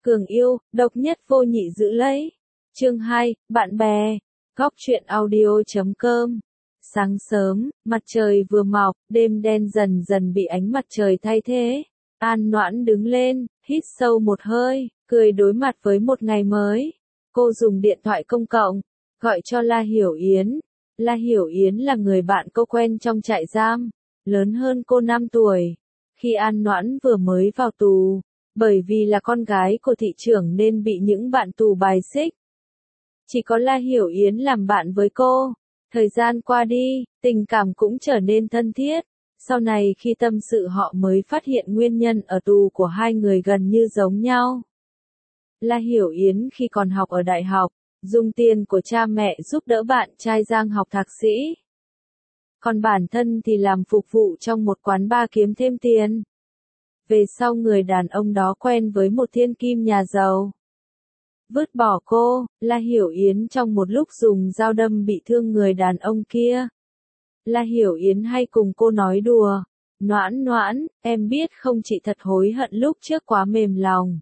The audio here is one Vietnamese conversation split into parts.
Cường yêu, độc nhất vô nhị giữ lấy. Chương 2, bạn bè. Góc truyện audio.com. Sáng sớm, mặt trời vừa mọc, đêm đen dần dần bị ánh mặt trời thay thế. An Noãn đứng lên, hít sâu một hơi, cười đối mặt với một ngày mới. Cô dùng điện thoại công cộng, gọi cho La Hiểu Yến. La Hiểu Yến là người bạn cô quen trong trại giam, lớn hơn cô 5 tuổi. Khi An Noãn vừa mới vào tù, bởi vì là con gái của thị trưởng nên bị những bạn tù bài xích. Chỉ có La Hiểu Yến làm bạn với cô. Thời gian qua đi, tình cảm cũng trở nên thân thiết. Sau này khi tâm sự họ mới phát hiện nguyên nhân ở tù của hai người gần như giống nhau. La Hiểu Yến khi còn học ở đại học, dùng tiền của cha mẹ giúp đỡ bạn trai Giang học thạc sĩ. Còn bản thân thì làm phục vụ trong một quán bar kiếm thêm tiền. Về sau người đàn ông đó quen với một thiên kim nhà giàu. Vứt bỏ cô, La Hiểu Yến trong một lúc dùng dao đâm bị thương người đàn ông kia. La Hiểu Yến hay cùng cô nói đùa, Noãn Noãn, em biết không chị thật hối hận lúc trước quá mềm lòng.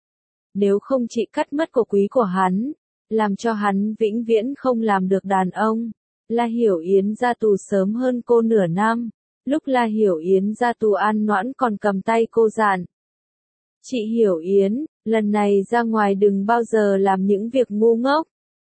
Nếu không chị cắt mất cổ quý của hắn, làm cho hắn vĩnh viễn không làm được đàn ông. La Hiểu Yến ra tù sớm hơn cô nửa năm. Lúc La Hiểu Yến ra tù An Noãn còn cầm tay cô dặn. Chị Hiểu Yến, lần này ra ngoài đừng bao giờ làm những việc ngu ngốc.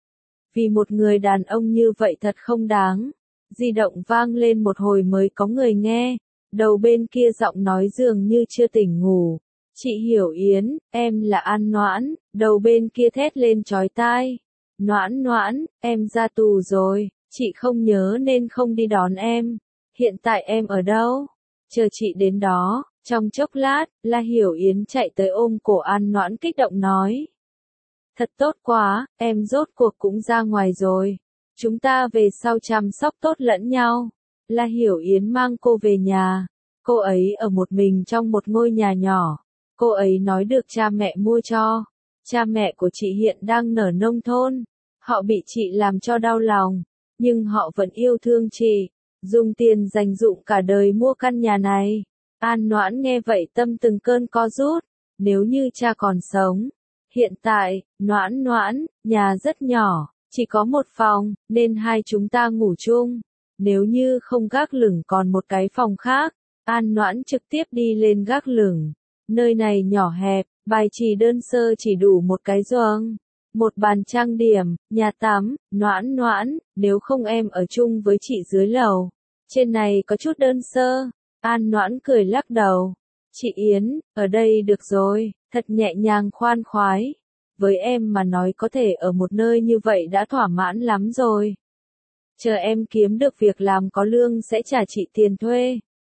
Vì một người đàn ông như vậy thật không đáng. Di động vang lên một hồi mới có người nghe. Đầu bên kia giọng nói dường như chưa tỉnh ngủ. Chị Hiểu Yến, em là An Noãn. Đầu bên kia thét lên chói tai. Noãn Noãn, em ra tù rồi. Chị không nhớ nên không đi đón em. Hiện tại em ở đâu? Chờ chị đến đó. Trong chốc lát, La Hiểu Yến chạy tới ôm cổ An Noãn kích động nói. Thật tốt quá, em rốt cuộc cũng ra ngoài rồi. Chúng ta về sau chăm sóc tốt lẫn nhau. La Hiểu Yến mang cô về nhà. Cô ấy ở một mình trong một ngôi nhà nhỏ. Cô ấy nói được cha mẹ mua cho. Cha mẹ của chị hiện đang ở nông thôn. Họ bị chị làm cho đau lòng. Nhưng họ vẫn yêu thương chị. Dùng tiền dành dụm cả đời mua căn nhà này. An Noãn nghe vậy tâm từng cơn co rút. Nếu như cha còn sống. Hiện tại, Noãn Noãn, nhà rất nhỏ, chỉ có một phòng, nên hai chúng ta ngủ chung. Nếu như không gác lửng còn một cái phòng khác, An Noãn trực tiếp đi lên gác lửng. Nơi này nhỏ hẹp, bài trí đơn sơ chỉ đủ một cái giường, một bàn trang điểm, nhà tắm. Noãn Noãn, nếu không em ở chung với chị dưới lầu. Trên này có chút đơn sơ. An Noãn cười lắc đầu. Chị Yến, ở đây được rồi, thật nhẹ nhàng khoan khoái. Với em mà nói có thể ở một nơi như vậy đã thỏa mãn lắm rồi. Chờ em kiếm được việc làm có lương sẽ trả chị tiền thuê.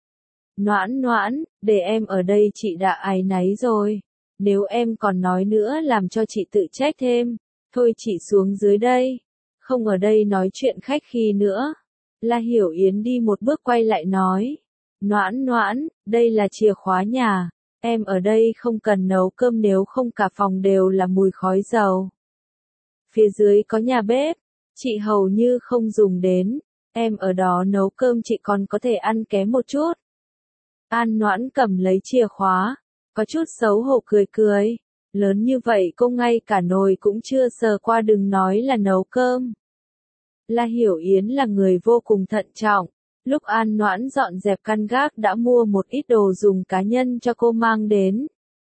Noãn Noãn, để em ở đây chị đã áy náy rồi. Nếu em còn nói nữa làm cho chị tự trách thêm. Thôi chị xuống dưới đây. Không ở đây nói chuyện khách khí nữa. La Hiểu Yến đi một bước quay lại nói. Noãn Noãn, đây là chìa khóa nhà. Em ở đây không cần nấu cơm nếu không cả phòng đều là mùi khói dầu. Phía dưới có nhà bếp. Chị hầu như không dùng đến. Em ở đó nấu cơm chị còn có thể ăn kém một chút. An Noãn cầm lấy chìa khóa. Có chút xấu hổ cười cười. Lớn như vậy cô ngay cả nồi cũng chưa sờ qua đừng nói là nấu cơm. La Hiểu Yến là người vô cùng thận trọng. Lúc An Noãn dọn dẹp căn gác đã mua một ít đồ dùng cá nhân cho cô mang đến.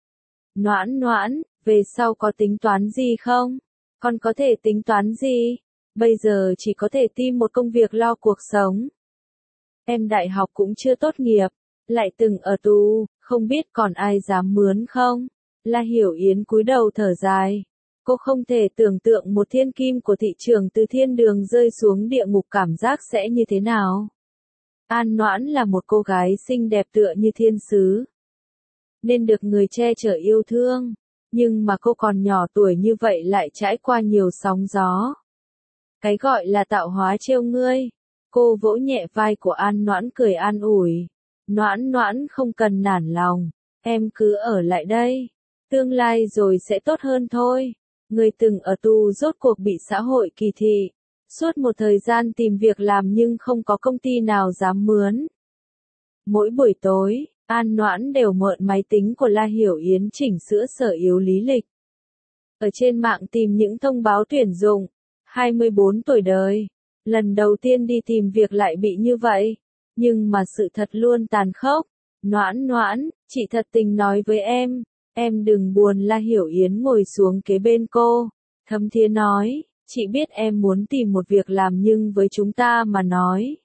Noãn Noãn, về sau có tính toán gì không? Con có thể tính toán gì? Bây giờ chỉ có thể tìm một công việc lo cuộc sống. Em đại học cũng chưa tốt nghiệp, lại từng ở tù, không biết còn ai dám mướn không? La Hiểu Yến cúi đầu thở dài. Cô không thể tưởng tượng một thiên kim của thị trường từ thiên đường rơi xuống địa ngục cảm giác sẽ như thế nào. An Noãn là một cô gái xinh đẹp tựa như thiên sứ. Nên được người che chở yêu thương. Nhưng mà cô còn nhỏ tuổi như vậy lại trải qua nhiều sóng gió. Cái gọi là tạo hóa trêu ngươi. Cô vỗ nhẹ vai của An Noãn cười an ủi. Noãn Noãn không cần nản lòng. Em cứ ở lại đây. Tương lai rồi sẽ tốt hơn thôi. Người từng ở tù rốt cuộc bị xã hội kỳ thị. Suốt một thời gian tìm việc làm nhưng không có công ty nào dám mướn. Mỗi buổi tối, An Noãn đều mượn máy tính của La Hiểu Yến chỉnh sửa sở yếu lý lịch. ở trên mạng tìm những thông báo tuyển dụng. 24 tuổi đời. Lần đầu tiên đi tìm việc lại bị như vậy. Nhưng mà sự thật luôn tàn khốc. Noãn Noãn, chị thật tình nói với em đừng buồn. La Hiểu Yến ngồi xuống kế bên cô. Thấm thía nói, chị biết em muốn tìm một việc làm nhưng với chúng ta mà nói.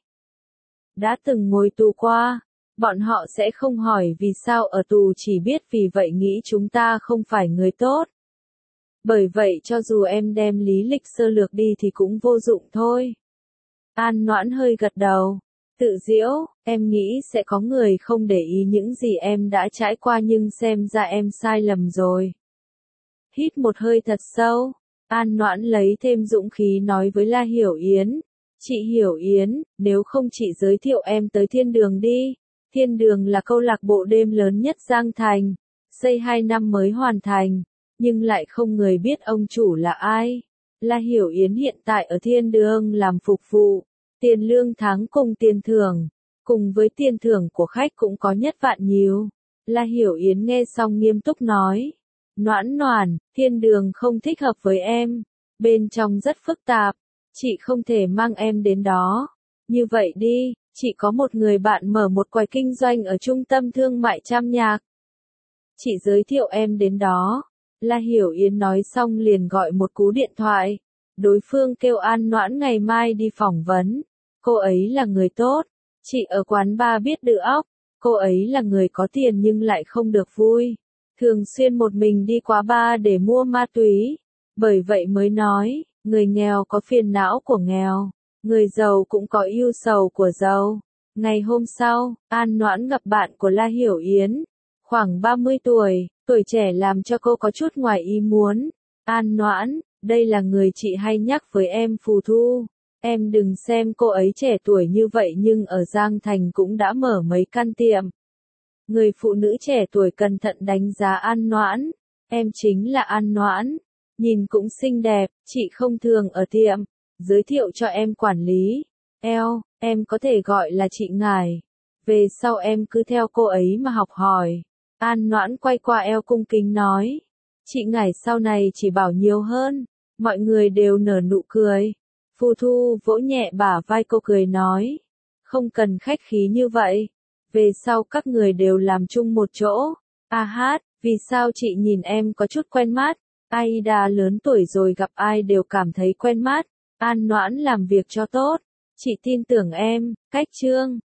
Đã từng ngồi tù qua, bọn họ sẽ không hỏi vì sao ở tù, chỉ biết vì vậy nghĩ chúng ta không phải người tốt. Bởi vậy cho dù em đem lý lịch sơ lược đi thì cũng vô dụng thôi. An Noãn hơi gật đầu. Tự giễu, em nghĩ sẽ có người không để ý những gì em đã trải qua nhưng xem ra em sai lầm rồi. Hít một hơi thật sâu, An Noãn lấy thêm dũng khí nói với La Hiểu Yến. Chị Hiểu Yến, nếu không chị giới thiệu em tới Thiên Đường đi. Thiên Đường là câu lạc bộ đêm lớn nhất Giang Thành. Xây 2 năm mới hoàn thành, nhưng lại không người biết ông chủ là ai. La Hiểu Yến hiện tại ở Thiên Đường làm phục vụ. Tiền lương tháng cùng tiền thưởng, cùng với tiền thưởng của khách cũng có nhất vạn nhiều. La Hiểu Yến nghe xong nghiêm túc nói. Noãn Noãn, Thiên Đường không thích hợp với em. Bên trong rất phức tạp. Chị không thể mang em đến đó. Như vậy đi, chị có một người bạn mở một quầy kinh doanh ở trung tâm thương mại Trăm Nhạc. Chị giới thiệu em đến đó. La Hiểu Yến nói xong liền gọi một cú điện thoại. Đối phương kêu An Noãn ngày mai đi phỏng vấn. Cô ấy là người tốt. Chị ở quán bar biết đự óc. Cô ấy là người có tiền nhưng lại không được vui. Thường xuyên một mình đi qua bar để mua ma túy. Bởi vậy mới nói, người nghèo có phiền não của nghèo. Người giàu cũng có ưu sầu của giàu. Ngày hôm sau, An Noãn gặp bạn của La Hiểu Yến. Khoảng 30 tuổi, tuổi trẻ làm cho cô có chút ngoài ý muốn. An Noãn, đây là người chị hay nhắc với em Phù Thu. Em đừng xem cô ấy trẻ tuổi như vậy nhưng ở Giang Thành cũng đã mở mấy căn tiệm. Người phụ nữ trẻ tuổi cẩn thận đánh giá An Noãn. Em chính là An Noãn. Nhìn cũng xinh đẹp, chị không thường ở tiệm. Giới thiệu cho em quản lý. Em có thể gọi là chị Ngải. Về sau em cứ theo cô ấy mà học hỏi. An Noãn quay qua eo cung kính nói. Chị Ngải sau này chỉ bảo nhiều hơn. Mọi người đều nở nụ cười. Phù Thu vỗ nhẹ bả vai cô cười nói. Không cần khách khí như vậy. Về sau các người đều làm chung một chỗ. A hát, vì sao chị nhìn em có chút quen mắt? Aida lớn tuổi rồi gặp ai đều cảm thấy quen mắt. An Noãn làm việc cho tốt. Chị tin tưởng em, cách chương.